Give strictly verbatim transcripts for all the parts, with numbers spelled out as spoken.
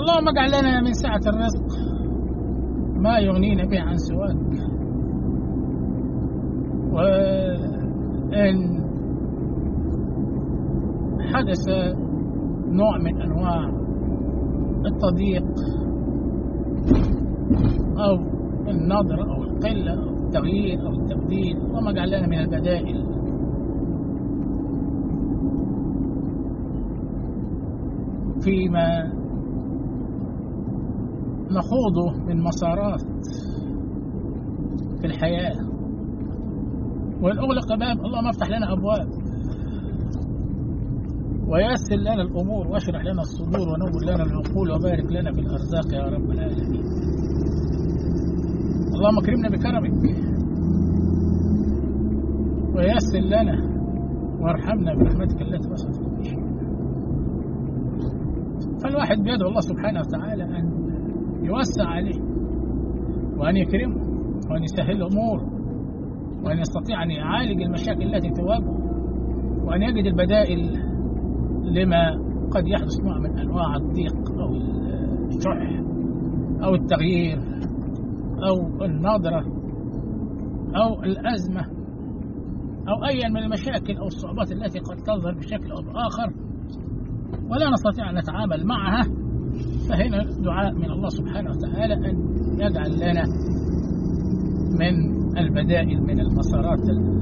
اللهم اجعل لنا من سعة الرزق ما يغنينا به عن سواك، وإن حدث نوع من أنواع التضييق أو النظر أو القلة أو التغيير أو التبديل، اللهم اجعل لنا من البدائل فيما نخوضه من مسارات في الحياة. وإن أغلق باب اللهم افتح لنا أبواب ويسر لنا الأمور واشرح لنا الصدور ونور لنا العقول وبارك لنا في الأرزاق يا رب العالمين. اللهم اكرمنا بكرمك ويسر لنا وارحمنا برحمتك التي وسعت كل شيء. فالواحد بيدعو الله سبحانه وتعالى أن يوسع عليه وأن يكرمه وأن يسهل أموره وأن يستطيع أن يعالج المشاكل التي تواجهه وأن يجد البدائل لما قد يحدث نوع من أنواع الضيق أو الشح أو التغيير أو النظرة أو الأزمة أو أي من المشاكل أو الصعوبات التي قد تظهر بشكل أو بآخر ولا نستطيع أن نتعامل معها. فهنا دعاء من الله سبحانه وتعالى أن يجعل لنا من البدائل من المسارات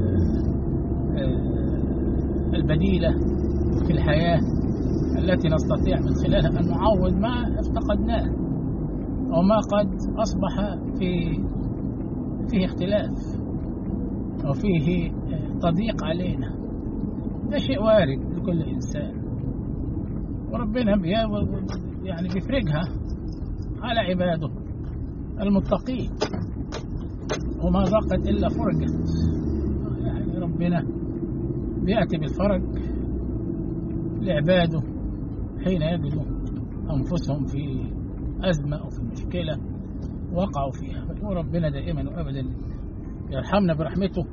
البديلة في الحياة التي نستطيع من خلالها أن نعوض ما افتقدناه أو ما قد أصبح في فيه اختلاف أو فيه تضييق علينا. ده شيء وارد لكل إنسان، وربنا يعني بيفرجها على عباده المتقين، وما ضاقت إلا فرجت. يعني ربنا بيأتي بالفرج لعباده حين يجدوا أنفسهم في أزمة أو في مشكلة وقعوا فيها. وربنا دائما وأبدا يرحمنا برحمته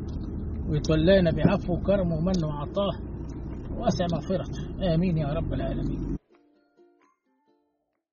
ويتولانا بعفو وكرمه ومنه وعطاه واسع مغفرته. آمين يا رب العالمين.